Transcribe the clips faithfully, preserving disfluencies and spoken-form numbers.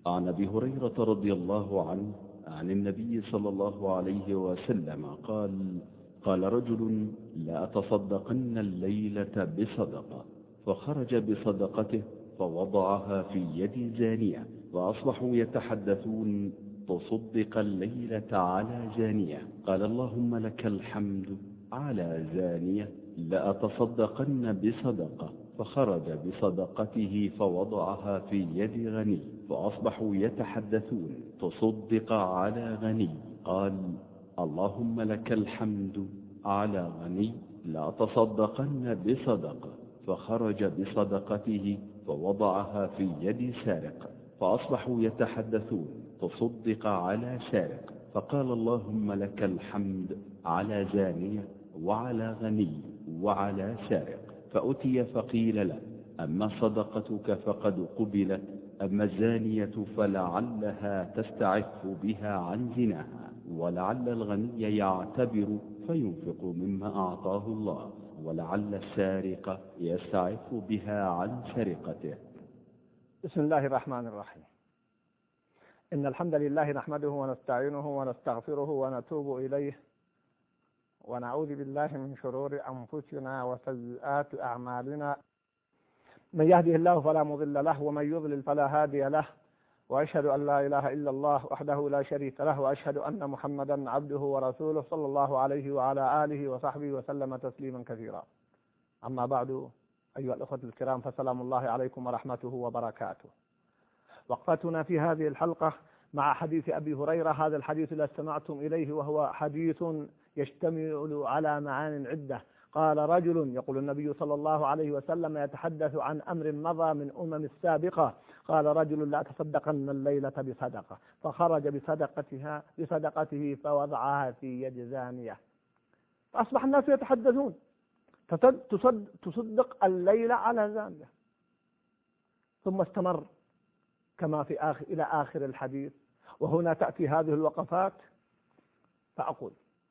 عن أبي هريرة رضي الله عنه عن النبي صلى الله عليه وسلم قال: قال رجل: لا أتصدقن الليلة بصدقة، فخرج بصدقته فوضعها في يد زانية، فأصبحوا يتحدثون: تصدق الليلة على زانية. قال: اللهم لك الحمد على زانية، لأتصدقن بصدقة، فخرج بصدقته فوضعها في يد غني، فأصبحوا يتحدثون: تصدق على غني. قال: اللهم لك الحمد على غني، لأتصدقن بصدقة، فخرج بصدقته فوضعها في يد سارق، فأصبحوا يتحدثون: تصدق على سارق. فقال: اللهم لك الحمد على زانية وعلى غني وعلى سارق. فأتي فقيل له: أما صدقتك فقد قبلت، أما الزانية فلعلها تستعف بها عن زناها، ولعل الغني يعتبر فينفق مما أعطاه الله، ولعل السارق يستعف بها عن سرقته. بسم الله الرحمن الرحيم. إن الحمد لله نحمده ونستعينه ونستغفره ونتوب إليه، ونعوذ بالله من شرور أنفسنا وسيئات أعمالنا. من يهده الله فلا مضل له، ومن يضلل فلا هادي له، وأشهد أن لا إله إلا الله وحده لا شريك له، وأشهد أن محمدا عبده ورسوله صلى الله عليه وعلى آله وصحبه وسلم تسليما كثيرا. أما بعد، أيها الأخوة الكرام، فسلام الله عليكم ورحمته وبركاته. وقفتنا في هذه الحلقة مع حديث أبي هريرة. هذا الحديث الذي استمعتم إليه وهو حديث يشتمل على معان عدة. قال رجل، يقول النبي صلى الله عليه وسلم يتحدث عن أمر مضى من أمم السابقة، قال رجل: لا تصدقن الليلة بصدقة، فخرج بصدقتها بصدقته فوضعها في يد زانية، فأصبح الناس يتحدثون: تصدق الليلة على زانية. ثم استمر كما في آخر إلى آخر الحديث. وهنا تأتي هذه الوقفات، فأقول: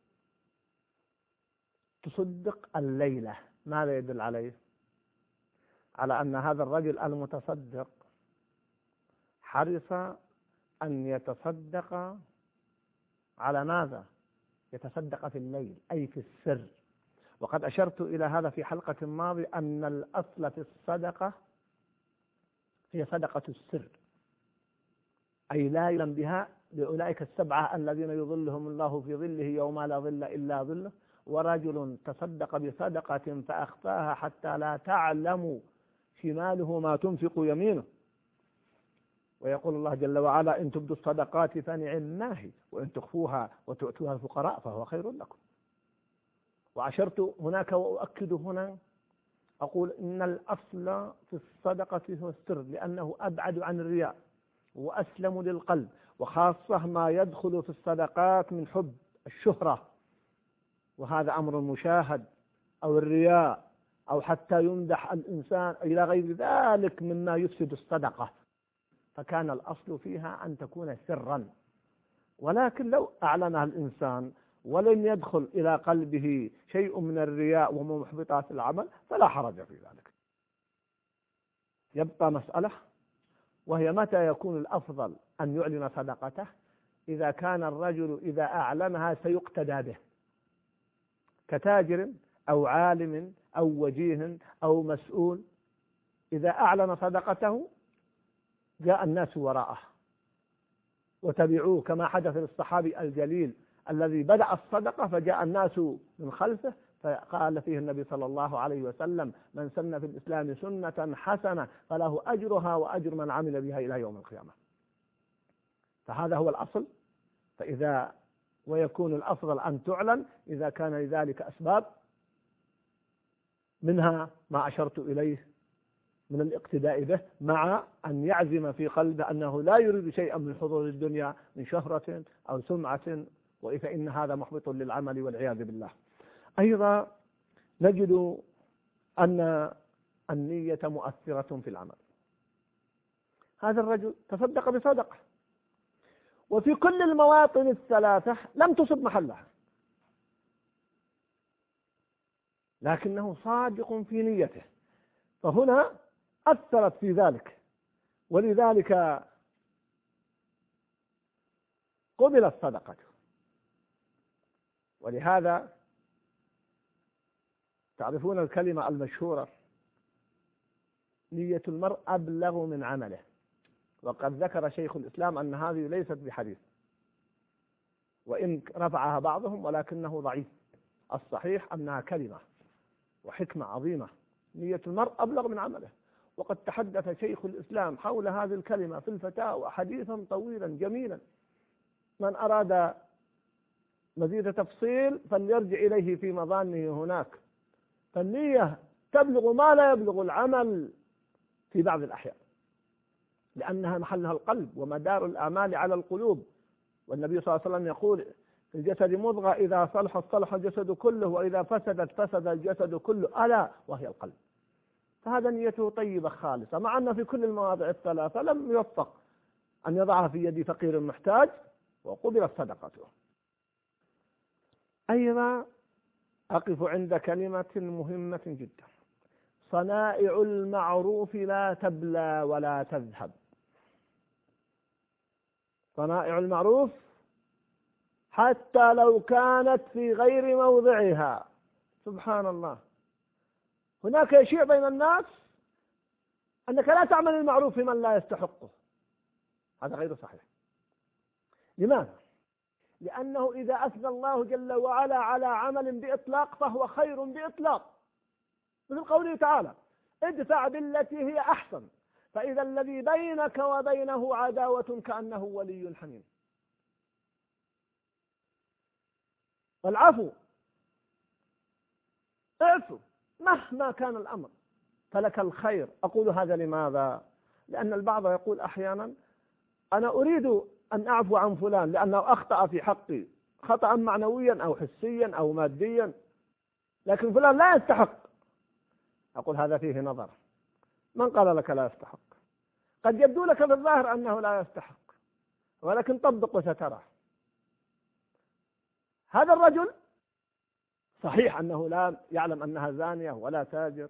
تصدق الليلة، ماذا يدل عليه؟ على أن هذا الرجل المتصدق حرص أن يتصدق على ماذا؟ يتصدق في الليل، أي في السر. وقد أشرت إلى هذا في حلقة ماضية، أن الأصل في الصدقة هي صدقة السر، أي لا يلم بها لأولئك السبعة الذين يظلهم الله في ظله يوم لا ظل إلا ظله: ورجل تصدق بصدقة فأخفاها حتى لا تعلم شماله ما تنفق يمينه. ويقول الله جل وعلا: إن تبدوا الصدقات فنعما هي، وإن تخفوها وتؤتوها الفقراء فهو خير لكم. وعشرت هناك وأؤكد هنا، أقول إن الأصل في الصدقة هو السر، لأنه أبعد عن الرياء وأسلم للقلب، وخاصة ما يدخل في الصدقات من حب الشهرة، وهذا أمر مشاهد، أو الرياء، أو حتى يمدح الإنسان إلى غير ذلك مما يفسد الصدقة. فكان الأصل فيها أن تكون سرا، ولكن لو أعلنها الإنسان ولم يدخل إلى قلبه شيء من الرياء ومحبطات العمل فلا حرج في ذلك. يبقى مسألة، وهي متى يكون الأفضل أن يعلن صدقته؟ إذا كان الرجل إذا أعلنها سيقتدى به، كتاجر أو عالم أو وجيه أو مسؤول. إذا أعلن صدقته جاء الناس وراءه وتبعوه، كما حدث للصحابي الجليل الذي بدأ الصدقة فجاء الناس من خلفه، فقال فيه النبي صلى الله عليه وسلم: من سن في الإسلام سنة حسنة فله أجرها وأجر من عمل بها إلى يوم القيامة. فهذا هو الأصل. فإذا ويكون الأفضل أن تعلن إذا كان لذلك أسباب، منها ما أشرت إليه من الاقتداء به، مع أن يعزم في قلبه أنه لا يريد شيئا من حظوظ الدنيا من شهرة أو سمعة، فإن هذا محبط للعمل والعياذ بالله. أيضا نجد أن النية مؤثرة في العمل. هذا الرجل تصدق بصدقة، وفي كل المواطن الثلاثة لم تصب محلها، لكنه صادق في نيته، فهنا أثرت في ذلك. ولذلك قبلت صدقته. ولهذا تعرفون الكلمة المشهورة: نية المرء أبلغ من عمله. وقد ذكر شيخ الإسلام أن هذه ليست بحديث، وإن رفعها بعضهم ولكنه ضعيف. الصحيح أنها كلمة وحكمة عظيمة: نية المرء أبلغ من عمله. وقد تحدث شيخ الإسلام حول هذه الكلمة في الفتاوى حديثا طويلا جميلا، من أراد مزيد تفصيل فليرجع إليه في مظانه هناك. فالنية تبلغ ما لا يبلغ العمل في بعض الأحيان، لأنها محلها القلب ومدار الأعمال على القلوب. والنبي صلى الله عليه وسلم يقول: في الجسد مضغة إذا صلحت صلح الجسد كله وإذا فسدت فسد الجسد كله، ألا وهي القلب. فهذا نيته طيبة خالصة، مع أن في كل المواضع الثلاثة لم يوفق أن يضعها في يد فقير محتاج وقبلت صدقته. أيضا أقف عند كلمة مهمة جدا: صنائع المعروف لا تبلى ولا تذهب. صنائع المعروف حتى لو كانت في غير موضعها. سبحان الله، هناك يشيع بين الناس أنك لا تعمل المعروف لمن لا يستحقه. هذا غير صحيح. لماذا؟ لأنه إذا أثنى الله جل وعلا على عمل بإطلاق فهو خير بإطلاق، مثل قوله تعالى: ادفع بالتي هي أحسن فإذا الذي بينك وبينه عداوة كأنه ولي حميم. والعفو، اعفو مهما كان الأمر فلك الخير. أقول هذا لماذا؟ لأن البعض يقول أحيانا: أنا أريد أن أعفو عن فلان لأنه أخطأ في حقي خطأ معنويا أو حسيا أو ماديا، لكن فلان لا يستحق. أقول هذا فيه نظر. من قال لك لا يستحق؟ قد يبدو لك بالظاهر أنه لا يستحق، ولكن طبق وسترى. هذا الرجل صحيح أنه لا يعلم أنها زانية ولا تاجر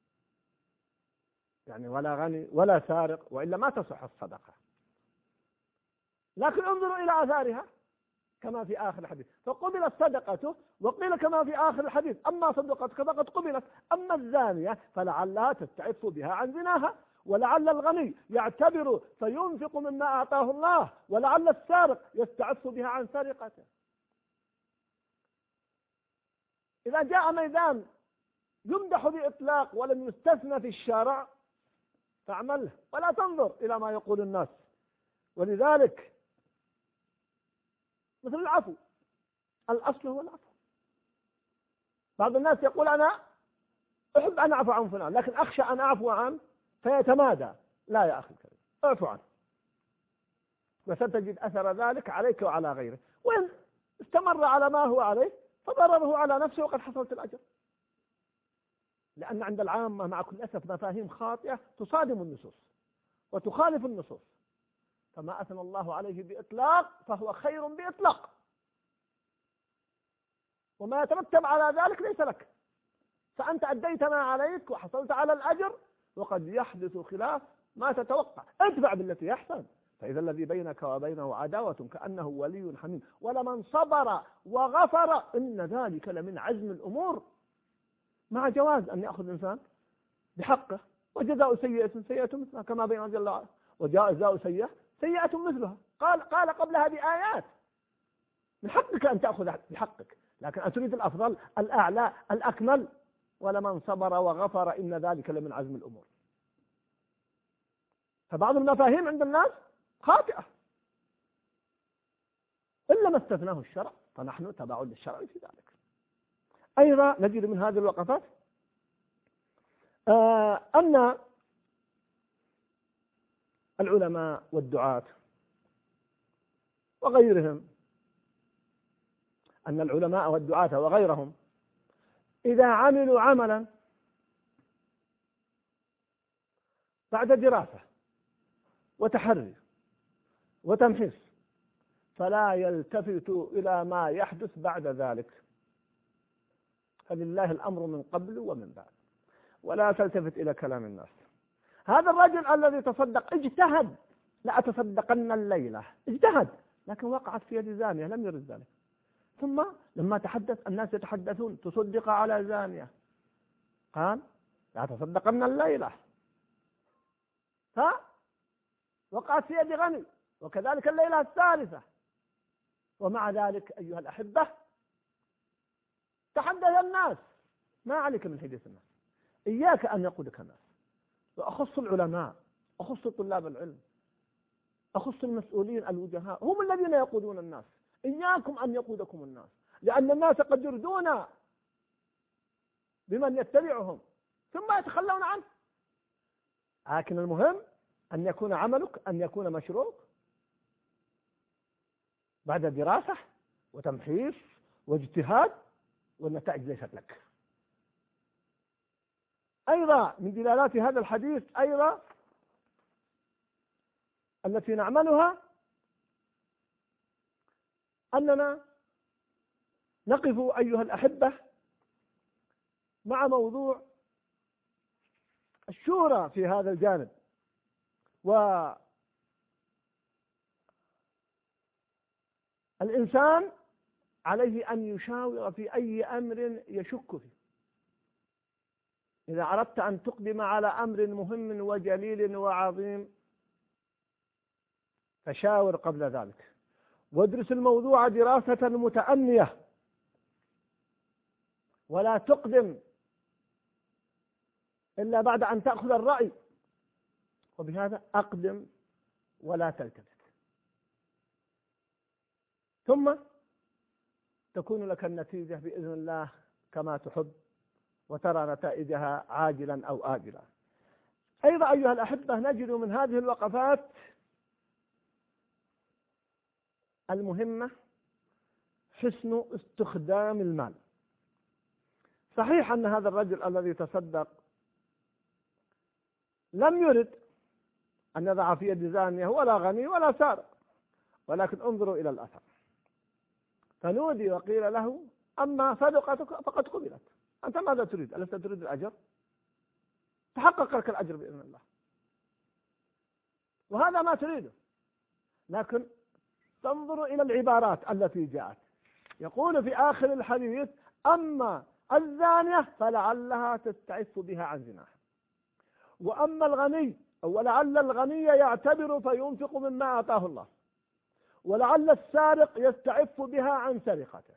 يعني ولا غني ولا سارق، وإلا ما تصح الصدقة، لكن انظروا إلى آثارها كما في آخر الحديث: فقبلت صدقته. وقيل كما في آخر الحديث: أما صدقتك فقد قبلت. أما الزانية فلعلها تستعف بها عن زناها، ولعل الغني يعتبر فينفق مما أعطاه الله، ولعل السارق يستعف بها عن سرقته. إذا جاء ميدان يمدح بإطلاق ولم يستثنى في الشارع فاعمله ولا تنظر إلى ما يقول الناس. ولذلك مثل العفو، الأصل هو العفو. بعض الناس يقول: أنا أحب أن أعفو عن فلان لكن أخشى أن أعفو عنه فيتمادى. لا يا أخي الكريم، اعفو عنه وستجد أثر ذلك عليك وعلى غيره، وإن استمر على ما هو عليه فضرره على نفسه وقد حصلت الأجر. لأن عند العامة مع كل أسف مفاهيم خاطئة تصادم النصوص وتخالف النصوص، فما أثنى الله عليه بإطلاق فهو خير بإطلاق، وما يترتب على ذلك ليس لك، فأنت أديت ما عليك وحصلت على الأجر، وقد يحدث خلاف ما تتوقع. ادفع بالتي أحسن فإذا الذي بينك وبينه عداوة كأنه ولي حميم. ولمن صبر وغفر إن ذلك لمن عزم الأمور، مع جواز أن يأخذ الإنسان بحقه. وجزاء سيئة سيئة مثلها كما بين جل وعلا، وجزاء سيئة سيئة مثلها. قال قال قبلها بآيات: من حقك أن تأخذ بحقك، لكن أن تريد الأفضل الأعلى الأكمل. ولمن صبر وغفر إن ذلك لمن عزم الأمور. فبعض المفاهيم عند الناس خاطئة، إلا ما استثناه الشرع فنحن تبع للشرع في ذلك. أيضا نجد من هذه الوقفات آه أن العلماء والدعاة وغيرهم أن العلماء والدعاة وغيرهم إذا عملوا عملا بعد دراسة وتحري وتمحيص فلا يلتفتوا إلى ما يحدث بعد ذلك، فلله الأمر من قبل ومن بعد، ولا تلتفت إلى كلام الناس. هذا الرجل الذي تصدق اجتهد: لا أتصدقن الليلة، اجتهد لكن وقعت في يد زانية لم يرد ذلك. ثم لما تحدث الناس يتحدثون تصدق على زانية، قال لا تصدقن الليلة، ها وقعت في يد غني، وكذلك الليلة الثالثة. ومع ذلك أيها الأحبة تحدث الناس، ما عليك من حديث الناس، إياك أن يقودك الناس. وأخص العلماء، أخص طلاب العلم، أخص المسؤولين الوجهاء، هم الذين يقودون الناس. إياكم أن يقودكم الناس، لأن الناس قد يردون بمن يتبعهم ثم يتخلون عنه. لكن المهم أن يكون عملك أن يكون مشروع بعد دراسة وتمحيص واجتهاد، والنتائج ليست لك. أيضا من دلالات هذا الحديث أيضا التي نعملها أننا نقف أيها الأحبة مع موضوع الشورى في هذا الجانب. والإنسان عليه أن يشاور في أي أمر يشك فيه. إذا أردت أن تقدم على أمر مهم وجليل وعظيم فشاور قبل ذلك، وادرس الموضوع دراسة متأنية، ولا تقدم إلا بعد أن تأخذ الرأي. وبهذا أقدم ولا تلتفت، ثم تكون لك النتيجة بإذن الله كما تحب، وترى نتائجها عاجلا أو آجلا. أيضا أيها الأحبة نجد من هذه الوقفات المهمة حسن استخدام المال. صحيح أن هذا الرجل الذي تصدق لم يرد أن يضع في يد زانية ولا غني ولا سارق، ولكن انظروا إلى الأثر. فنودي وقيل له أما صدقتك فقد قبلت، أنت ماذا تريد؟ ألست تريد الأجر؟ تحقق لك الأجر بإذن الله، وهذا ما تريده. لكن تنظروا إلى العبارات التي جاءت، يقول في آخر الحديث أما الزانية فلعلها تستعف بها عن زناها، وأما الغني ولعل الغني يعتبر فينفق مما أعطاه الله، ولعل السارق يستعف بها عن سرقته.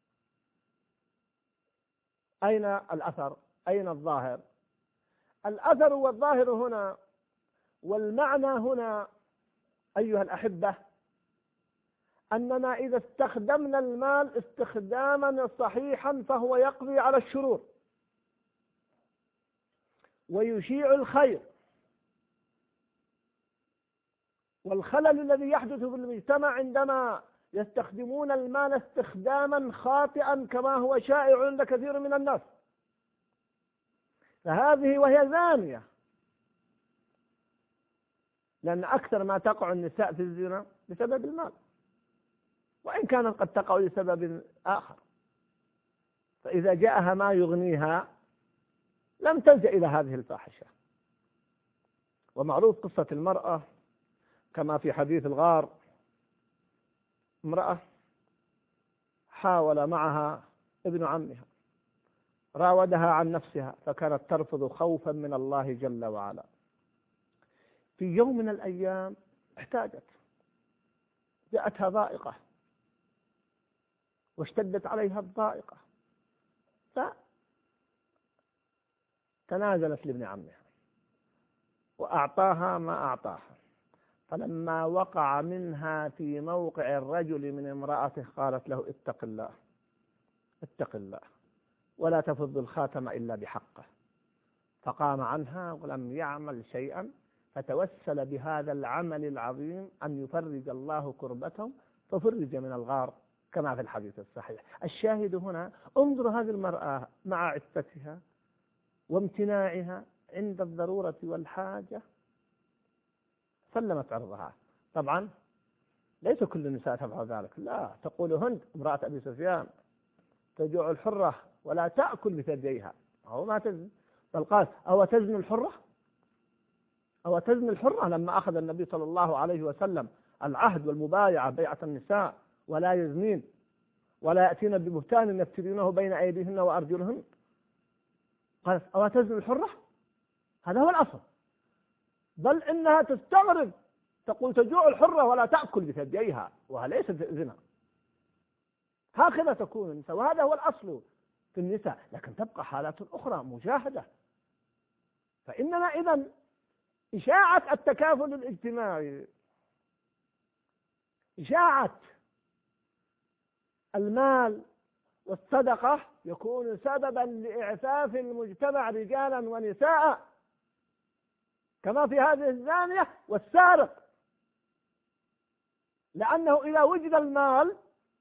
أين الأثر؟ أين الظاهر؟ الأثر والظاهر هنا والمعنى هنا أيها الأحبة أننا إذا استخدمنا المال استخداما صحيحا فهو يقضي على الشرور ويشيع الخير. والخلل الذي يحدث في المجتمع عندما يستخدمون المال استخداما خاطئا كما هو شائع عند كثير من الناس، فهذه وهي زانية، لأن أكثر ما تقع النساء في الزنا بسبب المال، وإن كانت قد تقع لسبب آخر، فإذا جاءها ما يغنيها لم تلجأ إلى هذه الفاحشة. ومعروف قصة المرأة كما في حديث الغار، امرأة حاول معها ابن عمها، راودها عن نفسها فكانت ترفض خوفا من الله جل وعلا. في يوم من الأيام احتاجت، جاءتها ضائقة واشتدت عليها الضائقة، فتنازلت لابن عمها وأعطاها ما أعطاها. فلما وقع منها في موقع الرجل من امرأته قالت له اتق الله اتق الله ولا تفض الخاتم إلا بحقه، فقام عنها ولم يعمل شيئا، فتوسل بهذا العمل العظيم أن يفرج الله كربتهم ففرج من الغار كما في الحديث الصحيح. الشاهد هنا انظر هذه المرأة مع عفتها وامتناعها عند الضرورة والحاجة سلمت عرضها. طبعا ليس كل النساء تفعل ذلك، لا، تقول هند امرأة أبي سفيان تجوع الحرة ولا تأكل بثديها، أو ما تزن، بل قال أو تزن الحرة أو تزن الحرة لما أخذ النبي صلى الله عليه وسلم العهد والمبايعة بيعة النساء ولا يزنين ولا يأتين ببهتان يفترينه بين أيديهن وأرجلهن. قالت أو تزن الحرة؟ هذا هو الأصل، بل إنها تستغرب تقول تجوع الحرة ولا تأكل بثدييها، وهذا ليس زنا. هكذا تكون النساء، وهذا هو الأصل في النساء، لكن تبقى حالات أخرى مجاهدة. فإننا إذن إشاعة التكافل الاجتماعي، إشاعة المال والصدقة يكون سببا لإعفاف المجتمع رجالا ونساء، كما في هذه الزانية والسارق، لأنه إذا وجد المال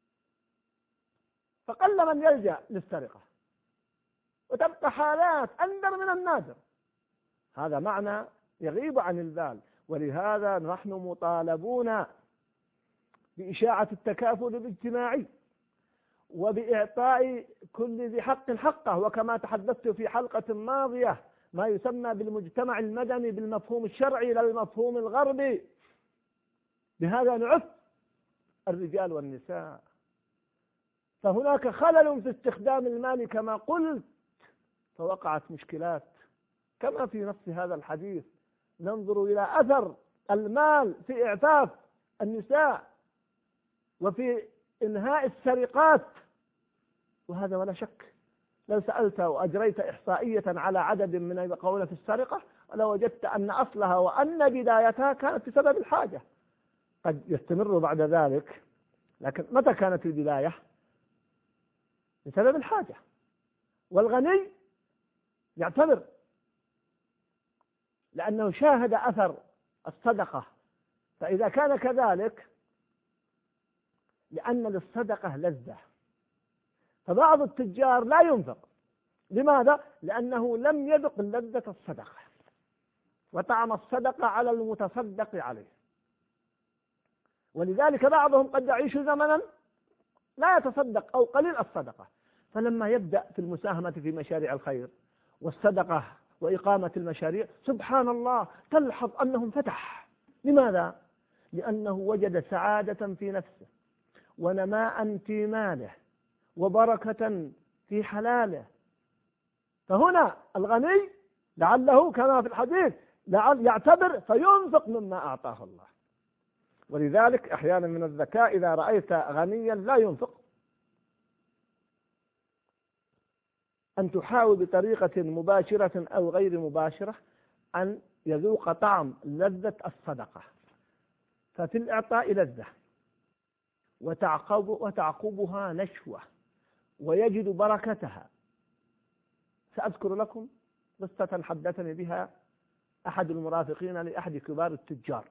فقل من يلجأ للسرقة، وتبقى حالات أندر من النادر. هذا معنى يغيب عن البال، ولهذا نحن مطالبون بإشاعة التكافل الاجتماعي وبإعطاء كل ذي حق حقه، وكما تحدثت في حلقة ماضية ما يسمى بالمجتمع المدني بالمفهوم الشرعي لا المفهوم الغربي. بهذا نعف الرجال والنساء. فهناك خلل في استخدام المال كما قلت، فوقعت مشكلات كما في نفس هذا الحديث. ننظر إلى أثر المال في إعفاف النساء وفي إنهاء السرقات، وهذا ولا شك لو سألت وأجريت إحصائية على عدد من يقعون في السرقة ولو وجدت أن أصلها وأن بدايتها كانت بسبب الحاجة. قد يستمر بعد ذلك، لكن متى كانت البداية؟ بسبب الحاجة. والغني يعتبر لأنه شاهد أثر الصدقة، فإذا كان كذلك لأن للصدقة لذة، فبعض التجار لا ينفق. لماذا؟ لأنه لم يذق لذة الصدقة وطعم الصدقة على المتصدق عليه. ولذلك بعضهم قد يعيش زمنا لا يتصدق أو قليل الصدقة، فلما يبدأ في المساهمة في مشاريع الخير والصدقة وإقامة المشاريع سبحان الله تلحظ أنه انفتح. لماذا؟ لأنه وجد سعادة في نفسه ونماء في ماله وبركة في حلاله. فهنا الغني لعله كما في الحديث لعل يعتبر فينفق مما أعطاه الله. ولذلك أحيانا من الذكاء إذا رأيت غنيا لا ينفق أن تحاول بطريقة مباشرة أو غير مباشرة أن يذوق طعم لذة الصدقة. ففي الإعطاء لذة وتعقب وتعقبها نشوة ويجد بركتها. سأذكر لكم قصة حدثني بها أحد المرافقين لأحد كبار التجار.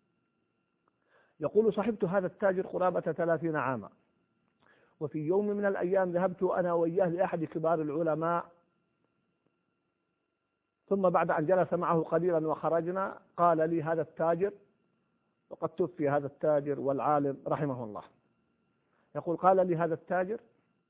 يقول صحبت هذا التاجر قرابة ثلاثين عاما، وفي يوم من الأيام ذهبت أنا وإياه لأحد كبار العلماء، ثم بعد أن جلس معه قليلا وخرجنا قال لي هذا التاجر، وقد توفي هذا التاجر والعالم رحمه الله، يقول قال لي هذا التاجر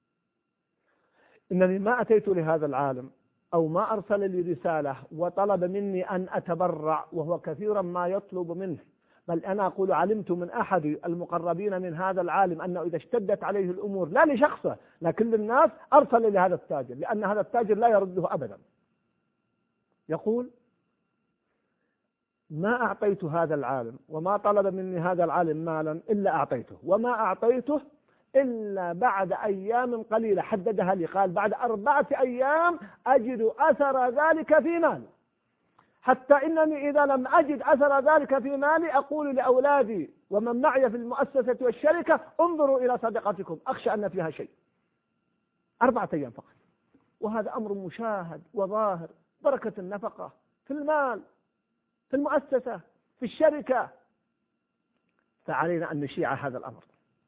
إنني ما أتيت لهذا العالم أو ما أرسل لي رسالة وطلب مني أن أتبرع، وهو كثيرا ما يطلب منه، بل أنا أقول علمت من أحد المقربين من هذا العالم أنه إذا اشتدت عليه الأمور لا لشخصه لكن للناس أرسل لهذا التاجر، لأن هذا التاجر لا يرده أبدا. يقول ما أعطيت هذا العالم وما طلب مني هذا العالم مالا إلا أعطيته، وما أعطيته إلا بعد أيام قليلة حددها لي، قال بعد أربعة أيام أجد أثر ذلك في مالي، حتى إنني إذا لم أجد أثر ذلك في مالي أقول لأولادي ومن معي في المؤسسة والشركة انظروا إلى صدقتكم أخشى أن فيها شيء. أربعة أيام فقط، وهذا أمر مشاهد وظاهر، بركة النفقة في المال في المؤسسة في الشركة. فعلينا أن نشيع هذا الأمر.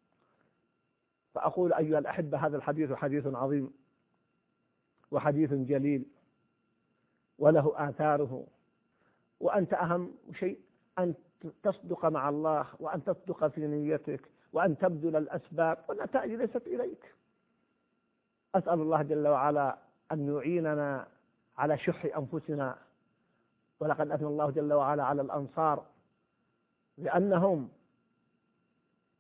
فأقول أيها الأحبة هذا الحديث حديث عظيم وحديث جليل وله آثاره، وأنت أهم شيء أن تصدق مع الله وأن تصدق في نيتك وأن تبذل الأسباب والنتائج ليست إليك. أسأل الله جل وعلا أن يعيننا على شح أنفسنا، ولقد أثنى الله جل وعلا على الأنصار لأنهم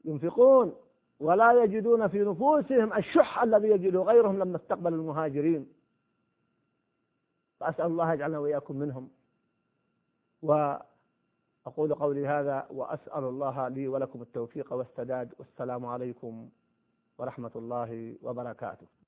ينفقون ولا يجدون في نفوسهم الشح الذي يجده غيرهم لما استقبل المهاجرين. فأسأل الله يجعلنا وإياكم منهم. وأقول قولي هذا وأسأل الله لي ولكم التوفيق والسداد، والسلام عليكم ورحمة الله وبركاته.